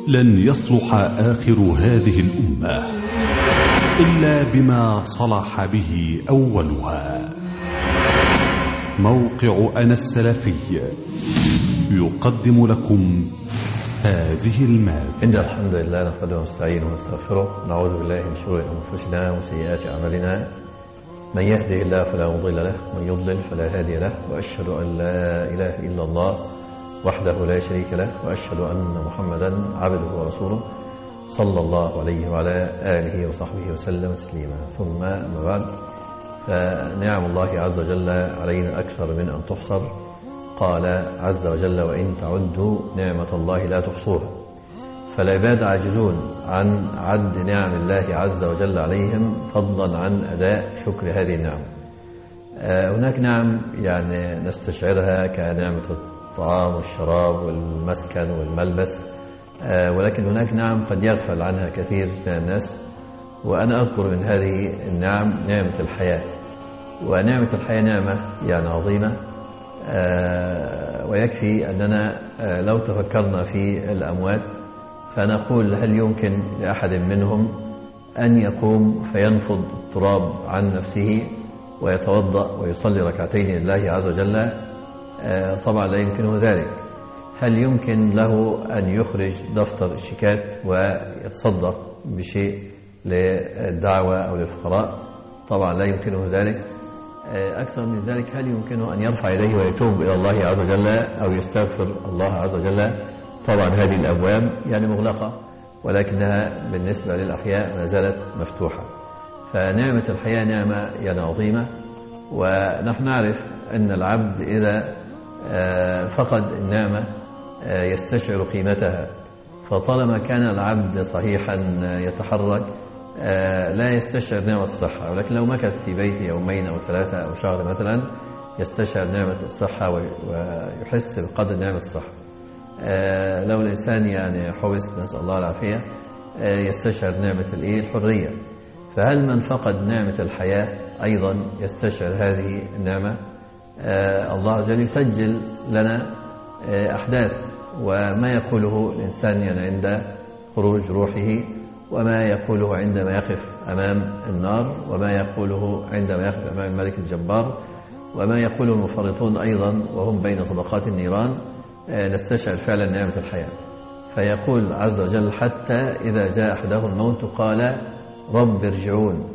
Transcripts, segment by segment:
لن يصلح آخر هذه الأمة إلا بما صلح به أولها. موقع أنا السلفي يقدم لكم هذه المادة. إن الحمد لله نحمده ونستعينه ونستغفره، نعوذ بالله من شرور أنفسنا وسيئات أعمالنا، من يهده الله فلا مضل له ومن يضلل فلا هادي له، وأشهد أن لا إله إلا الله وحده لا شريك له، وأشهد أن محمدا عبده ورسوله صلى الله عليه وعلى آله وصحبه وسلم تسليما. ثم أما بعد، فنعم الله عز وجل علينا أكثر من أن تحصر. قال عز وجل: وإن تعدوا نعمة الله لا تحصوها. فالعباد عاجزون عن عد نعم الله عز وجل عليهم، فضلا عن أداء شكر هذه النعم. هناك نعم يعني نستشعرها كنعمة الطعام والشراب والمسكن والملبس، ولكن هناك نعم قد يغفل عنها كثير من الناس، وأنا أذكر من هذه النعم نعمة الحياة. ونعمة الحياة نعمة يعني عظيمة، ويكفي أننا لو تفكرنا في الأموات فنقول: هل يمكن لأحد منهم أن يقوم فينفض التراب عن نفسه ويتوضأ ويصلي ركعتين لله عز وجل؟ طبعا لا يمكنه ذلك. هل يمكن له أن يخرج دفتر الشيكات ويتصدق بشيء للدعوة أو للفقراء؟ طبعا لا يمكنه ذلك. أكثر من ذلك، هل يمكنه أن يرفع يديه ويتوب إلى الله عز وجل أو يستغفر الله عز وجل؟ طبعا هذه الأبواب يعني مغلقة، ولكنها بالنسبة للأحياء ما زالت مفتوحة. فنعمة الحياة نعمة يعني عظيمة، ونحن نعرف أن العبد إذا فقد النعمة يستشعر قيمتها. فطالما كان العبد صحيحا يتحرك لا يستشعر نعمة الصحة، ولكن لو مكث في بيته يومين أو ثلاثة أو شهر مثلا يستشعر نعمة الصحة ويحس بقدر نعمة الصحة. لو الإنسان يعني حبس، نسأل الله العافية، يستشعر نعمة الحرية. فهل من فقد نعمة الحياة أيضا يستشعر هذه النعمة؟ الله عز وجل يسجل لنا أحداث، وما يقوله الإنسان يعني عند خروج روحه، وما يقوله عندما يقف أمام النار، وما يقوله عندما يقف أمام الملك الجبار، وما يقوله المفرطون أيضا وهم بين طبقات النيران. نستشعر فعلا نعمة الحياة. فيقول عز وجل: حتى إذا جاء أحدهم الموت قال رب ارجعون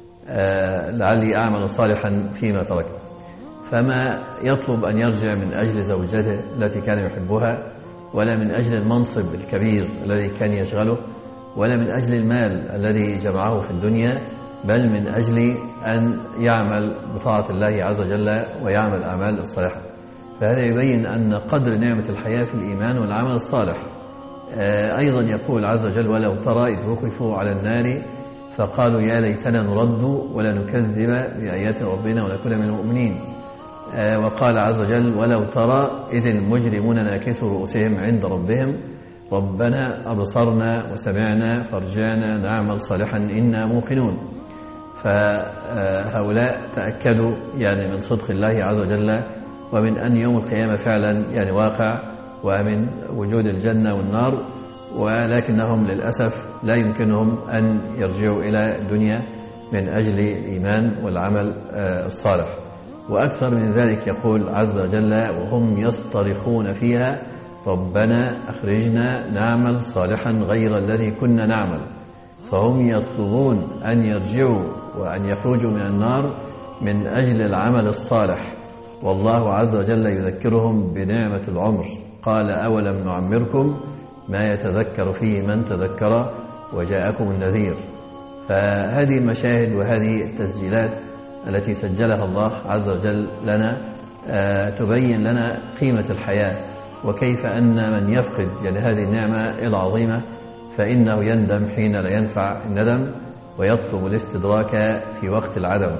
لعلي أعمل صالحا فيما ترك. فما يطلب أن يرجع من أجل زوجته التي كان يحبها، ولا من أجل المنصب الكبير الذي كان يشغله، ولا من أجل المال الذي جمعه في الدنيا، بل من أجل أن يعمل بطاعة الله عز وجل ويعمل الأعمال الصالحة. فهذا يبين أن قدر نعمة الحياة في الإيمان والعمل الصالح. أيضا يقول عز وجل: ولو ترى إذ وقفوا على النار فقالوا يا ليتنا نرد ولا نكذب بآيات ربنا ونكون من المؤمنين. وقال عز وجل: ولو ترى إذ المجرمون ناكسوا رؤوسهم عند ربهم ربنا أبصرنا وسمعنا فارجعنا نعمل صالحا إنا موقنون. فهؤلاء تأكدوا يعني من صدق الله عز وجل، ومن أن يوم القيامة فعلا يعني واقع، ومن وجود الجنة والنار، ولكنهم للأسف لا يمكنهم أن يرجعوا إلى الدنيا من أجل الإيمان والعمل الصالح. وأكثر من ذلك يقول عز وجل: وهم يصطرخون فيها ربنا أخرجنا نعمل صالحا غير الذي كنا نعمل. فهم يطلبون أن يرجعوا وأن يخرجوا من النار من أجل العمل الصالح، والله عز وجل يذكرهم بنعمة العمر. قال: أولم نعمركم ما يتذكر فيه من تذكر وجاءكم النذير. فهذه المشاهد وهذه التسجيلات التي سجلها الله عز وجل لنا تبين لنا قيمة الحياة، وكيف أن من يفقد يعني هذه النعمة العظيمة فإنه يندم حين لا ينفع الندم، ويطلب الاستدراك في وقت العدم.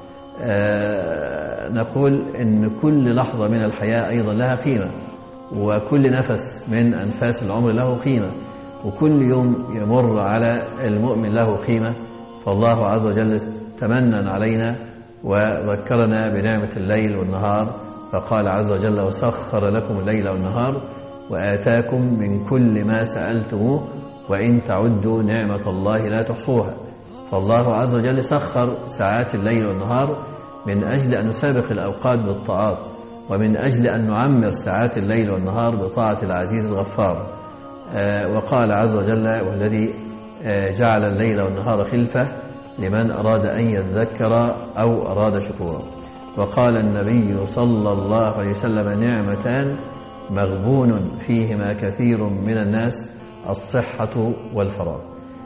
نقول إن كل لحظة من الحياة أيضا لها قيمة، وكل نفس من أنفاس العمر له قيمة، وكل يوم يمر على المؤمن له قيمة. فالله عز وجل تمنن علينا وذكرنا بنعمة الليل والنهار، فقال عز وجل: وسخر لكم الليل والنهار وآتاكم من كل ما سألتموه وإن تعدوا نعمة الله لا تحصوها. فالله عز وجل سخر ساعات الليل والنهار من أجل أن نسابق الأوقات بالطاعات، ومن أجل أن نعمر ساعات الليل والنهار بطاعة العزيز الغفار. وقال عز وجل: والذي جعل الليل والنهار خلفة لمن أراد أن يذكر أو أراد شكورا. وقال النبي صلى الله عليه وسلم: نعمتان مغبون فيهما كثير من الناس، الصحة والفراغ.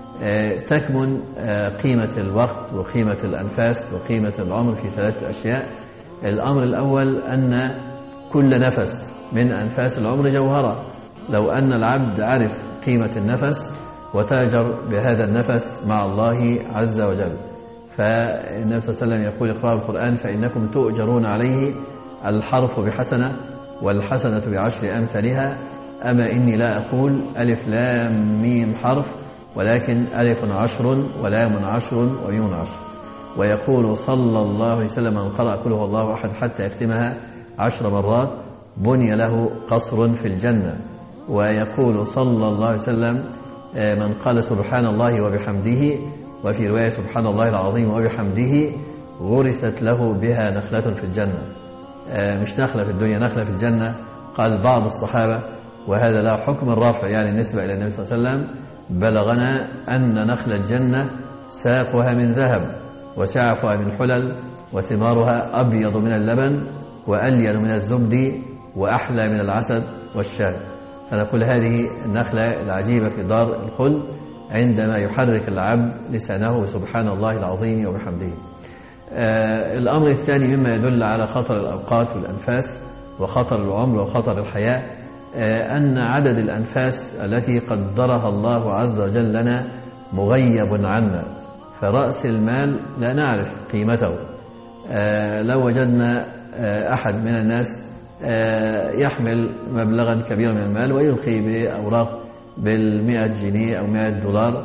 تكمن قيمة الوقت وقيمة الأنفاس وقيمة العمر في ثلاثة أشياء. الأمر الأول أن كل نفس من أنفاس العمر جوهرة. لو أن العبد عرف قيمة النفس وتاجر بهذا النفس مع الله عز وجل. فالنبي صلى الله عليه وسلم يقول: اقرأوا القرآن فإنكم تؤجرون عليه، الحرف بحسنة والحسنة بعشر أمثالها. أما إني لا أقول ألف لام ميم حرف، ولكن ألف 10 ولام 10 وميم 10. ويقول صلى الله عليه وسلم: من قرأ قل هو الله أحد حتى يختمها 10 مرات بني له قصر في الجنة. ويقول صلى الله عليه وسلم: من قال سبحان الله وبحمده، وفي رواية سبحان الله العظيم وبحمده، غرست له بها نخلة في الجنة. مش نخلة في الدنيا، نخلة في الجنة. قال بعض الصحابة، وهذا له حكم الرفع يعني النسبة إلى النبي صلى الله عليه وسلم: بلغنا أن نخل الجنة ساقها من ذهب وسعفها من حلل وثمارها أبيض من اللبن وألين من الزبد وأحلى من العسل والشهد. فنقول هذه النخلة العجيبة في دار الخلد عندما يحرك العبد لسانه سبحان الله العظيم وبحمده. الأمر الثاني مما يدل على خطر الأوقات والأنفاس وخطر العمر وخطر الحياة، أن عدد الأنفاس التي قدرها الله عز وجل لنا مغيب عنا. فرأس المال لا نعرف قيمته. لو وجدنا أحد من الناس يحمل مبلغا كبيرا من المال ويلقي بأوراق بال100 جنيه أو $100،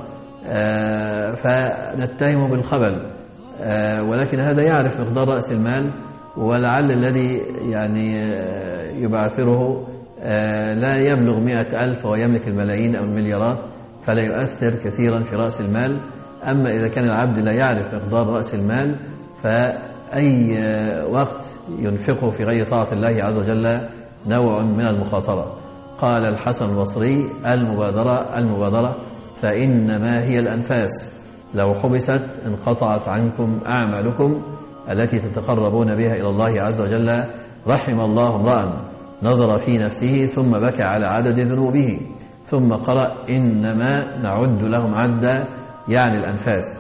فنتهم بالخبل، ولكن هذا يعرف مقدار رأس المال، ولعل الذي يعني يبعثره لا يبلغ 100,000 ويملك الملايين أو المليارات، فلا يؤثر كثيرا في رأس المال. أما إذا كان العبد لا يعرف مقدار رأس المال، فأي وقت ينفقه في غير طاعة الله عز وجل نوع من المخاطرة. قال الحسن البصري: المبادرة فإنما هي الأنفاس، لو حبست انقطعت عنكم أعمالكم التي تتقربون بها إلى الله عز وجل. رحم الله امرأ نظر في نفسه ثم بكى على عدد ذنوبه، ثم قرأ: إنما نعد لهم عدا، يعني الأنفاس.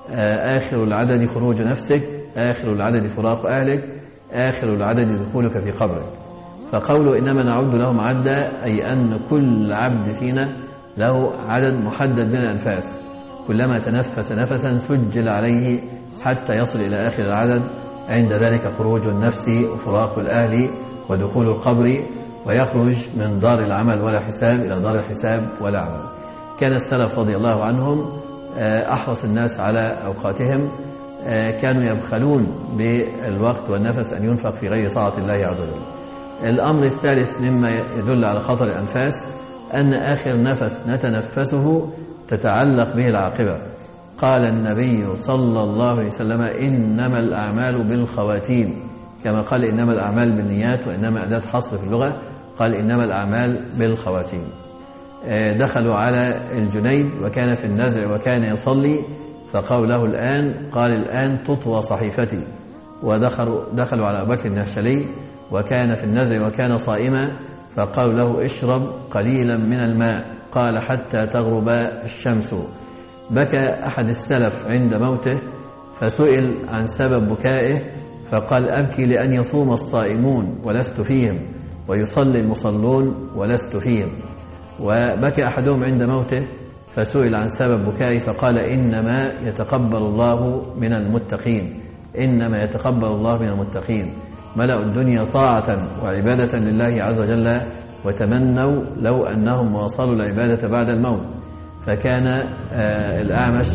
آخر العدد خروج نفسك، آخر العدد فراق أهلك، آخر العدد دخولك في قبرك. فقوله إنما نعد لهم عدا أي أن كل عبد فينا له عدد محدد من الأنفاس، كلما تنفس نفسا سجل عليه حتى يصل إلى آخر العدد. عند ذلك خروج النفس وفراق الأهل ودخول القبر، ويخرج من دار العمل ولا حساب إلى دار الحساب ولا عمل. كان السلف رضي الله عنهم أحرص الناس على أوقاتهم، كانوا يبخلون بالوقت والنفس أن ينفق في غير طاعة الله عز وجل. الأمر الثالث مما يدل على خطر الأنفاس أن آخر نفس نتنفسه تتعلق به العاقبة. قال النبي صلى الله عليه وسلم: إنما الأعمال بالخواتيم، كما قال إنما الأعمال بالنيات، وإنما أداة حصر في اللغة، قال إنما الأعمال بالخواتيم. دخلوا على الجنيد وكان في النزع وكان يصلي، فقالوا له قال الآن تطوى صحيفتي. ودخلوا على أبو بكر النهشلي وكان في النزع وكان صائما، فقالوا له: اشرب قليلا من الماء، قال: حتى تغرب الشمس. بكى أحد السلف عند موته، فسئل عن سبب بكائه، فقال: أبكي لأن يصوم الصائمون ولست فيهم، ويصلي المصلون ولست فيهم. وبكى أحدهم عند موته، فسئل عن سبب بكائه، فقال: إنما يتقبل الله من المتقين، إنما يتقبل الله من المتقين. ملأوا الدنيا طاعة وعبادة لله عز وجل، وتمنوا لو أنهم واصلوا العبادة بعد الموت. فكان الأعمش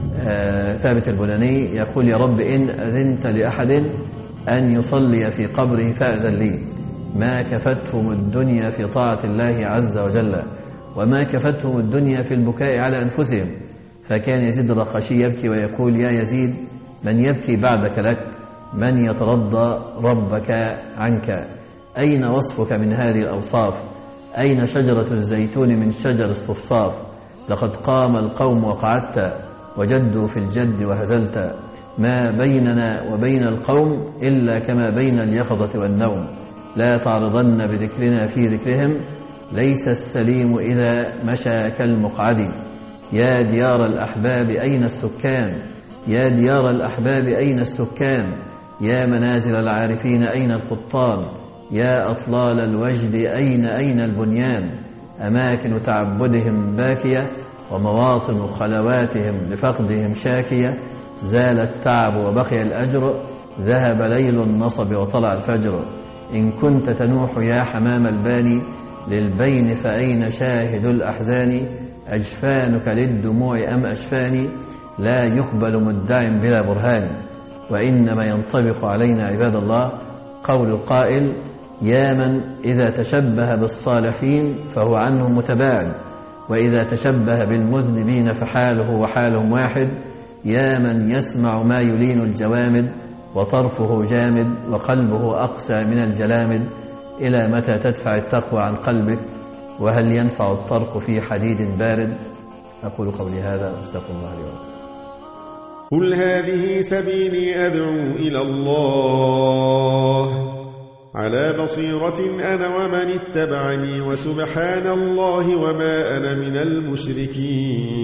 ثابت البناني يقول: يا رب إن أذنت لأحد أن يصلي في قبره فأذن لي. ما كفتهم الدنيا في طاعة الله عز وجل، وما كفتهم الدنيا في البكاء على أنفسهم. فكان يزيد الرقاشي يبكي ويقول: يا يزيد، من يبكي بعدك لك؟ من يترضى ربك عنك؟ أين وصفك من هذه الأوصاف؟ أين شجرة الزيتون من شجر الصفصاف؟ لقد قام القوم وقعدت، وجدوا في الجد وهزلت. ما بيننا وبين القوم إلا كما بين اليقظة والنوم. لا تعرضن بذكرنا في ذكرهم، ليس السليم إذا مشى كالمقعد. يا ديار الأحباب أين السكان؟ يا ديار الأحباب أين السكان؟ يا منازل العارفين أين القطان؟ يا أطلال الوجد أين البنيان؟ أماكن تعبدهم باكية، ومواطن خلواتهم لفقدهم شاكية. زال التعب وبقي الأجر، ذهب ليل النصب وطلع الفجر. إن كنت تنوح يا حمام الباني للبين، فأين شاهد الأحزان؟ أجفانك للدموع أم أشفاني؟ لا يقبل مدع بلا برهان. وإنما ينطبق علينا عباد الله قول القائل: يا من إذا تشبه بالصالحين فهو عنهم متباعد، وإذا تشبه بالمذنبين فحاله وحالهم واحد. يا من يسمع ما يلين الجوامد، وطرفه جامد، وقلبه أقسى من الجلامد. إلى متى تدفع التقوى عن قلبك؟ وهل ينفع الطرق في حديد بارد؟ أقول قولي هذا، أستغفر الله لي ولكم. قل هذه سبيلي أدعو إلى الله على بصيرة أنا ومن اتبعني، وسبحان الله وما أنا من المشركين.